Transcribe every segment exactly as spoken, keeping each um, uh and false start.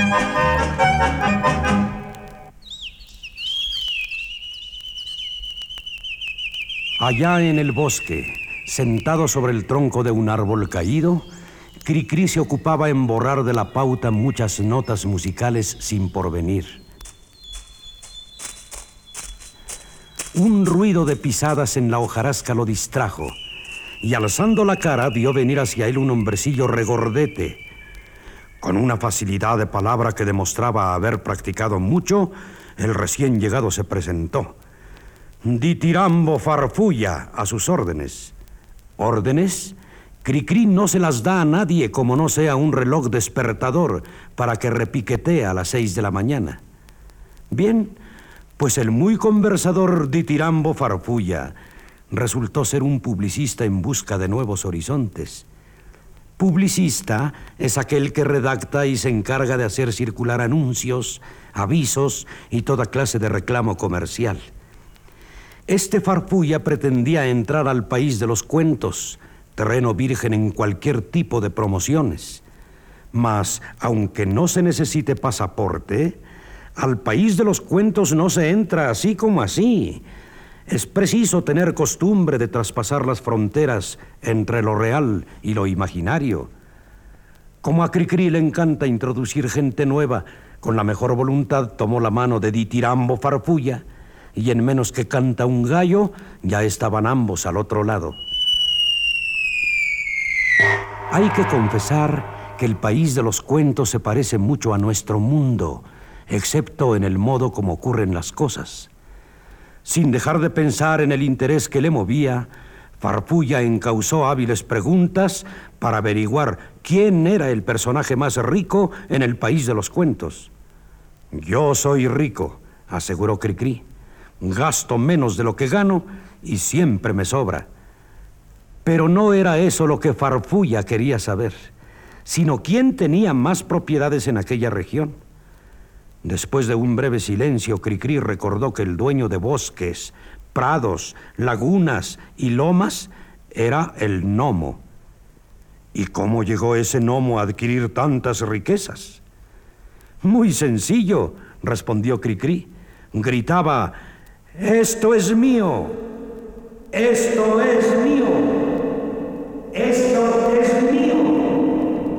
Allá en el bosque, sentado sobre el tronco de un árbol caído, Cricri se ocupaba en borrar de la pauta muchas notas musicales sin porvenir. Un ruido de pisadas en la hojarasca lo distrajo, y alzando la cara vio venir hacia él un hombrecillo regordete. Con una facilidad de palabra que demostraba haber practicado mucho, el recién llegado se presentó. Ditirambo Farfulla, a sus órdenes. ¿Órdenes? Cricri no se las da a nadie como no sea un reloj despertador para que repiquetee a las seis de la mañana. Bien, pues el muy conversador Ditirambo Farfulla resultó ser un publicista en busca de nuevos horizontes. Publicista es aquel que redacta y se encarga de hacer circular anuncios, avisos y toda clase de reclamo comercial. Este Farfulla pretendía entrar al país de los cuentos, terreno virgen en cualquier tipo de promociones. Mas, aunque no se necesite pasaporte, al país de los cuentos no se entra así como así. Es preciso tener costumbre de traspasar las fronteras entre lo real y lo imaginario. Como a Cricri le encanta introducir gente nueva, con la mejor voluntad tomó la mano de Ditirambo Farfulla, y en menos que canta un gallo, ya estaban ambos al otro lado. Hay que confesar que el país de los cuentos se parece mucho a nuestro mundo, excepto en el modo como ocurren las cosas. Sin dejar de pensar en el interés que le movía, Farfulla encauzó hábiles preguntas para averiguar quién era el personaje más rico en el país de los cuentos. «Yo soy rico», aseguró Cricri. «Gasto menos de lo que gano y siempre me sobra». Pero no era eso lo que Farfulla quería saber, sino quién tenía más propiedades en aquella región. Después de un breve silencio, Cricri recordó que el dueño de bosques, prados, lagunas y lomas era el gnomo. ¿Y cómo llegó ese gnomo a adquirir tantas riquezas? «Muy sencillo», respondió Cricri. Gritaba: «¡Esto es mío! ¡Esto es mío! ¡Esto es mío!».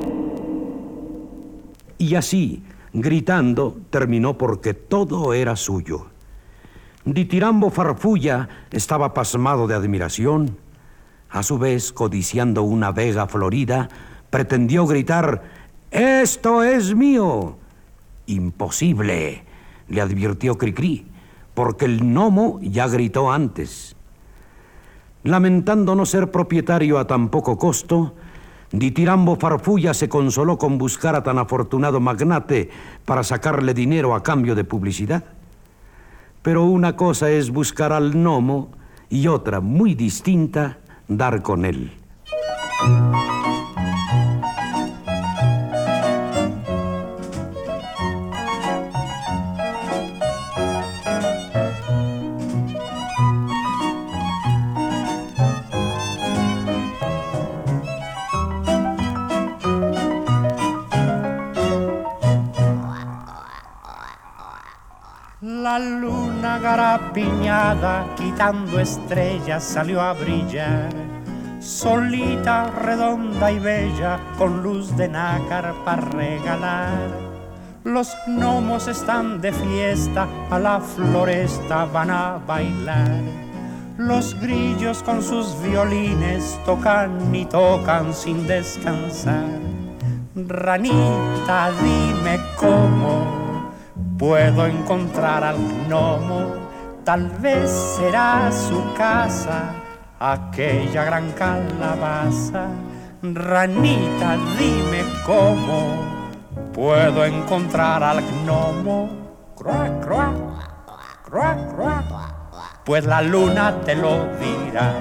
Y así, gritando, terminó porque todo era suyo. Ditirambo Farfulla estaba pasmado de admiración. A su vez, codiciando una vega florida, pretendió gritar: «¡Esto es mío!». «Imposible», le advirtió Cricri, porque el gnomo ya gritó antes. Lamentando no ser propietario a tan poco costo, Ditirambo Farfulla se consoló con buscar a tan afortunado magnate para sacarle dinero a cambio de publicidad. Pero una cosa es buscar al gnomo y otra, muy distinta, dar con él. La luna garapiñada, quitando estrellas, salió a brillar, solita, redonda y bella, con luz de nácar para regalar. Los gnomos están de fiesta, a la floresta van a bailar. Los grillos con sus violines tocan y tocan sin descansar. Ranita, dime cómo puedo encontrar al gnomo. Tal vez será su casa, aquella gran calabaza. Ranita, dime cómo puedo encontrar al gnomo. Cruac, cruac, cruac, cruac. Pues la luna te lo dirá.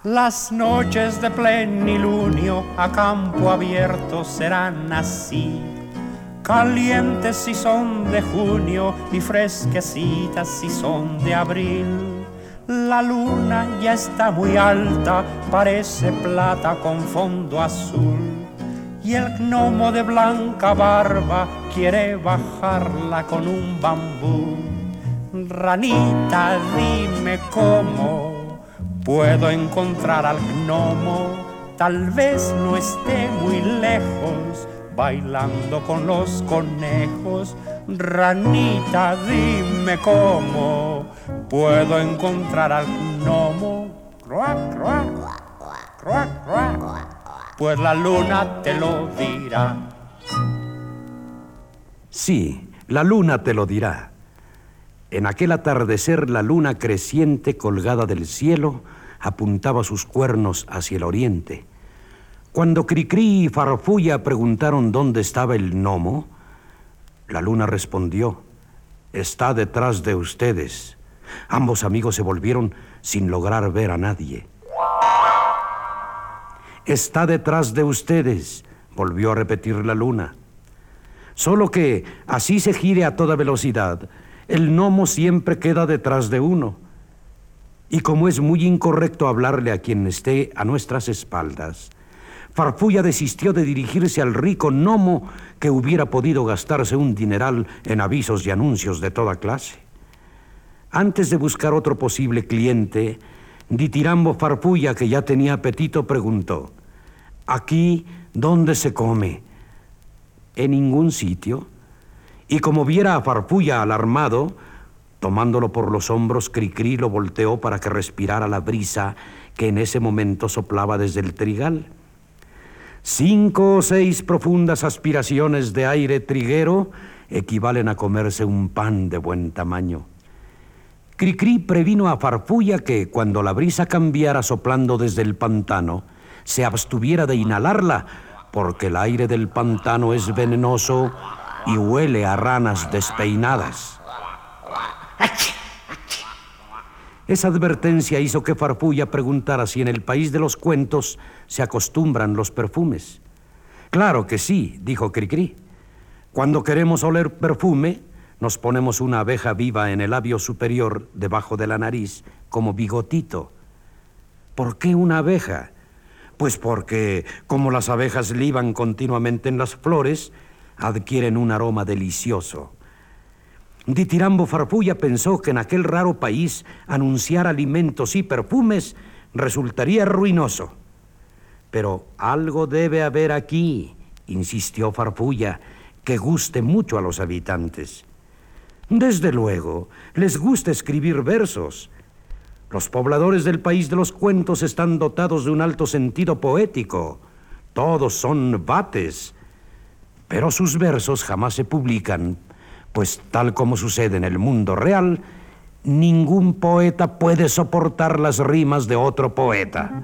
Las noches de plenilunio a campo abierto serán así, calientes si son de junio y fresquecitas si son de abril. La luna ya está muy alta, parece plata con fondo azul, y el gnomo de blanca barba quiere bajarla con un bambú. Ranita, dime cómo puedo encontrar al gnomo, tal vez no esté muy lejos, bailando con los conejos. Ranita, dime cómo puedo encontrar al gnomo. Cruac, cruac, cruac, cruac, pues la luna te lo dirá. Sí, la luna te lo dirá. En aquel atardecer, la luna creciente colgada del cielo apuntaba sus cuernos hacia el oriente. Cuando Cricri y Farfulla preguntaron dónde estaba el gnomo, la luna respondió: está detrás de ustedes. Ambos amigos se volvieron sin lograr ver a nadie. Está detrás de ustedes, volvió a repetir la luna. Solo que, así se gire a toda velocidad, el gnomo siempre queda detrás de uno. Y como es muy incorrecto hablarle a quien esté a nuestras espaldas, Farfulla desistió de dirigirse al rico gnomo que hubiera podido gastarse un dineral en avisos y anuncios de toda clase. Antes de buscar otro posible cliente, Ditirambo Farfulla, que ya tenía apetito, preguntó: ¿aquí dónde se come? En ningún sitio. Y como viera a Farfulla alarmado, tomándolo por los hombros, Cricri lo volteó para que respirara la brisa que en ese momento soplaba desde el trigal. Cinco o seis profundas aspiraciones de aire triguero equivalen a comerse un pan de buen tamaño. Cricri previno a Farfulla que, cuando la brisa cambiara soplando desde el pantano, se abstuviera de inhalarla, porque el aire del pantano es venenoso y huele a ranas despeinadas. Esa advertencia hizo que Farfulla preguntara si en el país de los cuentos se acostumbran los perfumes. Claro que sí, dijo Cricri. Cuando queremos oler perfume, nos ponemos una abeja viva en el labio superior, debajo de la nariz, como bigotito. ¿Por qué una abeja? Pues porque, como las abejas liban continuamente en las flores, adquieren un aroma delicioso. Ditirambo Farfulla pensó que en aquel raro país anunciar alimentos y perfumes resultaría ruinoso. Pero algo debe haber aquí, insistió Farfulla, que guste mucho a los habitantes. Desde luego, les gusta escribir versos. Los pobladores del país de los cuentos están dotados de un alto sentido poético. Todos son vates. Pero sus versos jamás se publican, pues tal como sucede en el mundo real, ningún poeta puede soportar las rimas de otro poeta.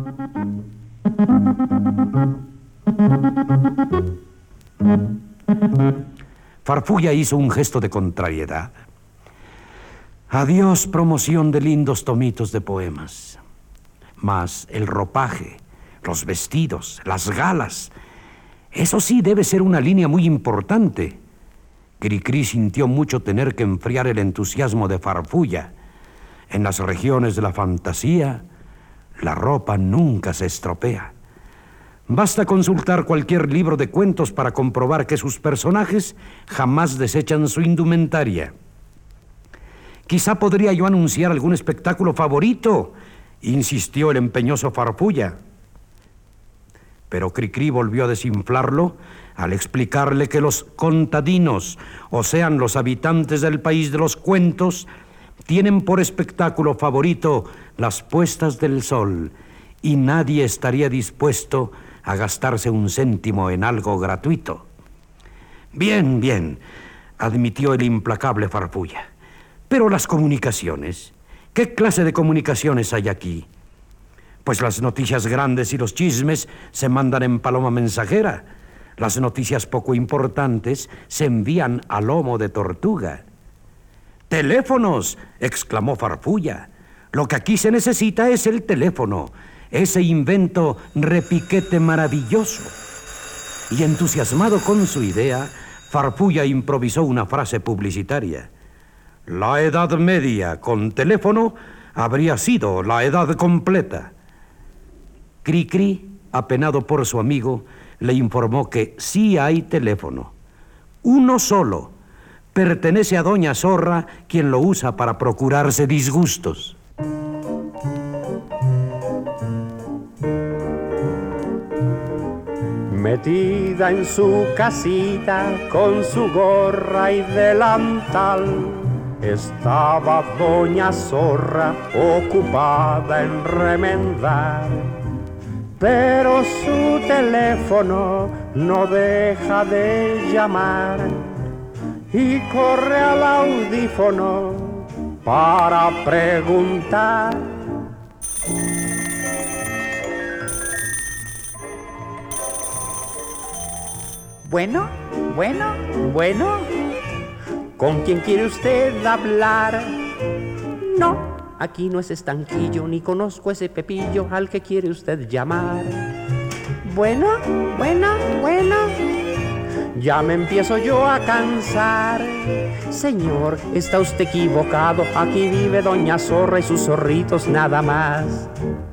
Farfulla hizo un gesto de contrariedad. Adiós, promoción de lindos tomitos de poemas. Mas el ropaje, los vestidos, las galas, eso sí debe ser una línea muy importante. Cricri sintió mucho tener que enfriar el entusiasmo de Farfulla. En las regiones de la fantasía, la ropa nunca se estropea. Basta consultar cualquier libro de cuentos para comprobar que sus personajes jamás desechan su indumentaria. Quizá podría yo anunciar algún espectáculo favorito, insistió el empeñoso Farfulla. Pero Cricri volvió a desinflarlo al explicarle que los contadinos, o sean los habitantes del país de los cuentos, tienen por espectáculo favorito las puestas del sol, y nadie estaría dispuesto a gastarse un céntimo en algo gratuito. Bien, bien, admitió el implacable Farfulla. Pero las comunicaciones, ¿qué clase de comunicaciones hay aquí? Pues las noticias grandes y los chismes se mandan en paloma mensajera. Las noticias poco importantes se envían a lomo de tortuga. ¡Teléfonos!, exclamó Farfulla. Lo que aquí se necesita es el teléfono. ese invento repiquete maravilloso. Y entusiasmado con su idea, Farfulla improvisó una frase publicitaria. La Edad Media con teléfono habría sido la edad completa. Cricri, apenado por su amigo, le informó que sí hay teléfono. Uno solo. Pertenece a doña Zorra, quien lo usa para procurarse disgustos. Metida en su casita con su gorra y delantal, estaba doña Zorra ocupada en remendar. Pero su teléfono no deja de llamar y corre al audífono para preguntar. Bueno, bueno, bueno, ¿con quién quiere usted hablar? No, aquí no es Estanquillo, ni conozco ese Pepillo al que quiere usted llamar. Bueno, bueno, bueno, ya me empiezo yo a cansar. Señor, está usted equivocado, aquí vive doña Zorra y sus zorritos nada más.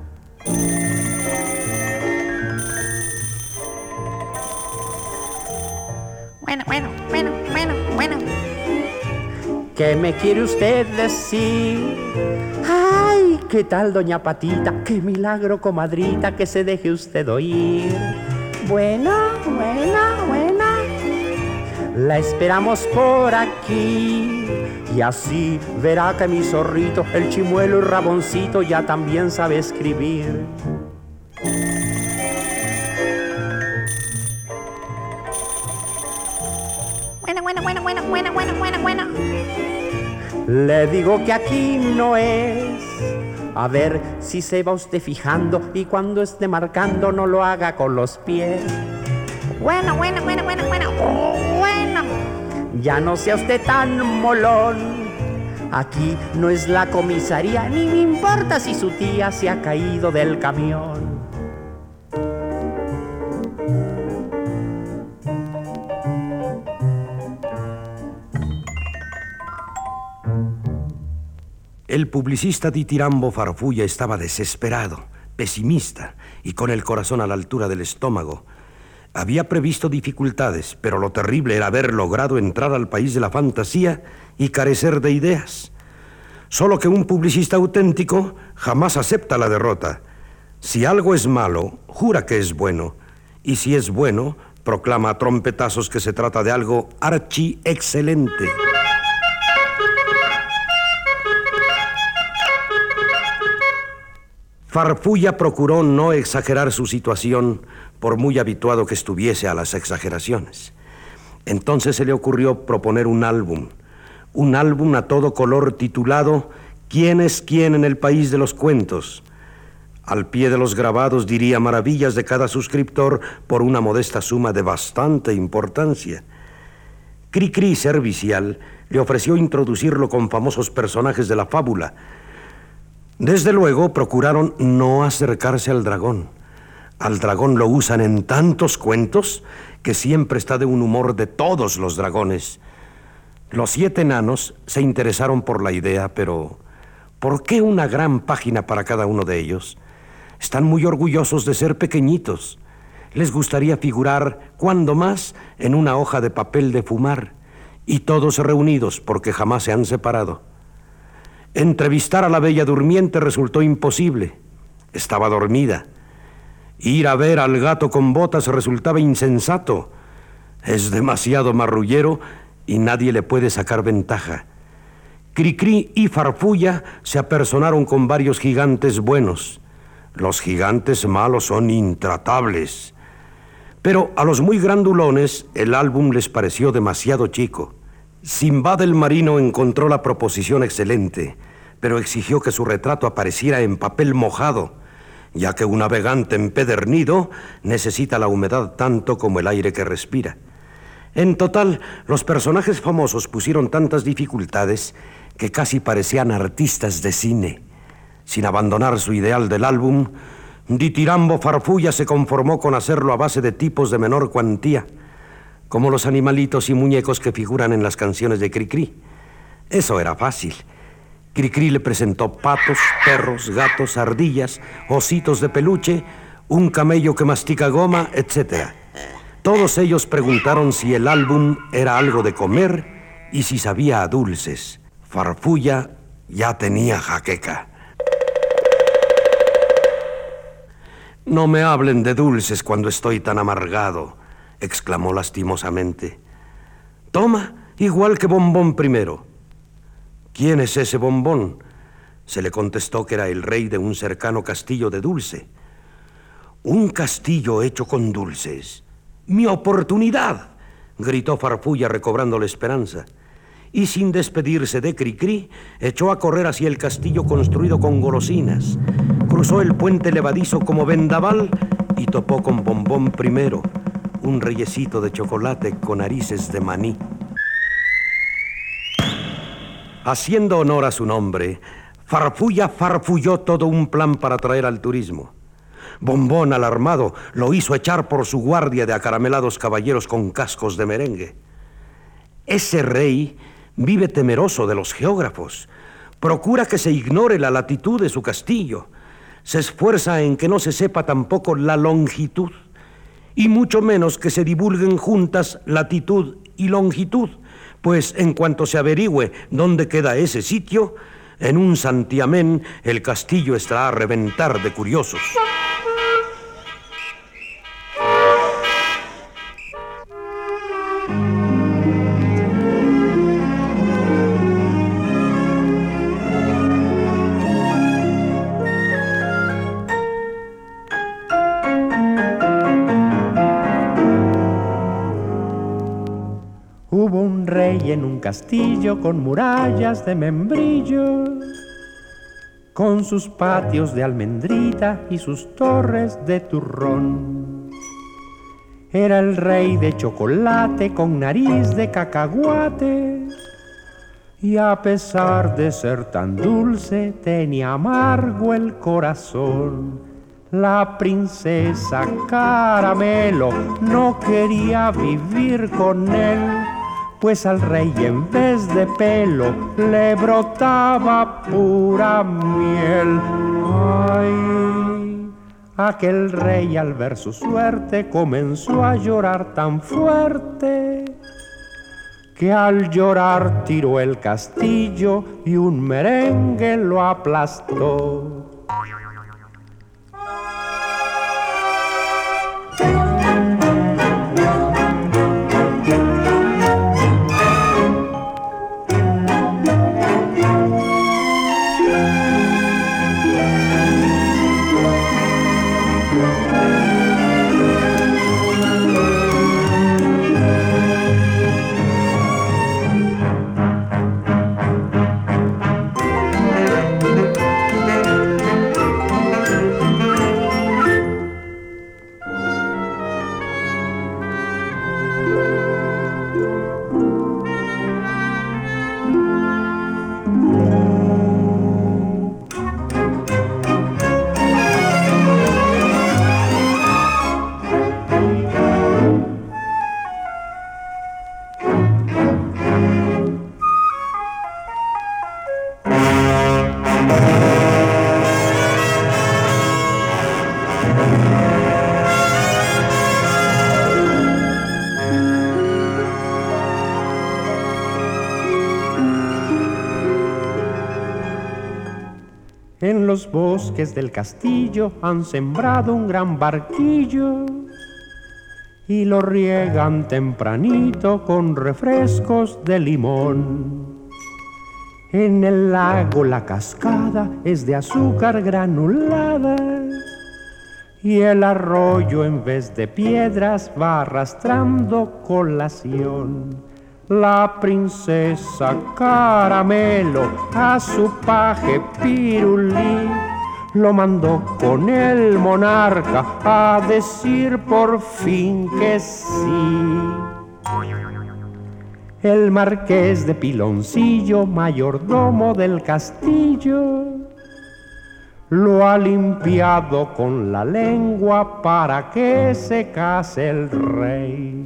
Bueno, bueno, bueno, bueno, bueno. ¿Qué me quiere usted decir? ¡Ay! ¿Qué tal, doña Patita? ¡Qué milagro, comadrita, que se deje usted oír! Bueno, buena, buena. La esperamos por aquí. Y así verá que mi zorrito, el chimuelo y raboncito, ya también sabe escribir. Bueno, bueno, bueno, bueno, bueno, bueno, bueno, bueno. Le digo que aquí no es. A ver si se va usted fijando y cuando esté marcando no lo haga con los pies. Bueno, bueno, bueno, bueno, bueno, bueno. Ya no sea usted tan molón. Aquí no es la comisaría, ni me importa si su tía se ha caído del camión. El publicista Ditirambo Farfulla estaba desesperado, pesimista y con el corazón a la altura del estómago. Había previsto dificultades, pero lo terrible era haber logrado entrar al país de la fantasía y carecer de ideas. Solo que un publicista auténtico jamás acepta la derrota. Si algo es malo, jura que es bueno. Y si es bueno, proclama a trompetazos que se trata de algo archi excelente. Farfulla procuró no exagerar su situación, por muy habituado que estuviese a las exageraciones. Entonces se le ocurrió proponer un álbum, un álbum a todo color titulado ¿Quién es quién en el país de los cuentos? Al pie de los grabados diría maravillas de cada suscriptor por una modesta suma de bastante importancia. Cricri Servicial le ofreció introducirlo con famosos personajes de la fábula. Desde luego procuraron no acercarse al dragón. Al dragón lo usan en tantos cuentos que siempre está de un humor de todos los dragones. Los siete enanos se interesaron por la idea, pero ¿por qué una gran página para cada uno de ellos? Están muy orgullosos de ser pequeñitos. Les gustaría figurar, cuando más, en una hoja de papel de fumar, y todos reunidos porque jamás se han separado. Entrevistar a la Bella Durmiente resultó imposible. Estaba dormida. Ir a ver al gato con botas resultaba insensato. Es demasiado marrullero y nadie le puede sacar ventaja. Cricri y Farfulla se apersonaron con varios gigantes buenos. Los gigantes malos son intratables. Pero a los muy grandulones el álbum les pareció demasiado chico. Simbad el marino encontró la proposición excelente, pero exigió que su retrato apareciera en papel mojado, ya que un navegante empedernido necesita la humedad tanto como el aire que respira. En total, los personajes famosos pusieron tantas dificultades que casi parecían artistas de cine. Sin abandonar su ideal del álbum, Ditirambo Farfulla se conformó con hacerlo a base de tipos de menor cuantía, como los animalitos y muñecos que figuran en las canciones de Cricri. Eso era fácil. Cricri le presentó patos, perros, gatos, ardillas, ositos de peluche, un camello que mastica goma, etcétera. Todos ellos preguntaron si el álbum era algo de comer y si sabía a dulces. Farfulla ya tenía jaqueca. No me hablen de dulces cuando estoy tan amargado, exclamó lastimosamente. Toma, igual que Bombón primero. ¿Quién es ese Bombón? Se le contestó que era el rey de un cercano castillo de dulce. Un castillo hecho con dulces. ¡Mi oportunidad!, gritó Farfulla recobrando la esperanza. Y sin despedirse de Cricri, echó a correr hacia el castillo construido con golosinas. Cruzó el puente levadizo como vendaval y topó con Bombón primero, un reyesito de chocolate con narices de maní. Haciendo honor a su nombre, Farfulla farfulló todo un plan para atraer al turismo. Bombón, alarmado, lo hizo echar por su guardia de acaramelados caballeros con cascos de merengue. Ese rey vive temeroso de los geógrafos. Procura que se ignore la latitud de su castillo. Se esfuerza en que no se sepa tampoco la longitud, y mucho menos que se divulguen juntas latitud y longitud, pues en cuanto se averigüe dónde queda ese sitio, en un santiamén el castillo estará a reventar de curiosos. Hubo un rey en un castillo con murallas de membrillo, con sus patios de almendrita y sus torres de turrón. Era el rey de chocolate con nariz de cacahuate, y a pesar de ser tan dulce tenía amargo el corazón. La princesa Caramelo no quería vivir con él, pues al rey en vez de pelo le brotaba pura miel. Ay, aquel rey al ver su suerte comenzó a llorar tan fuerte que al llorar tiró el castillo y un merengue lo aplastó. En los bosques del castillo han sembrado un gran barquillo y lo riegan tempranito con refrescos de limón. En el lago la cascada es de azúcar granulada y el arroyo en vez de piedras va arrastrando colación. La princesa Caramelo a su paje Pirulí lo mandó con el monarca a decir por fin que sí. El marqués de Piloncillo, mayordomo del castillo, lo ha limpiado con la lengua para que se case el rey.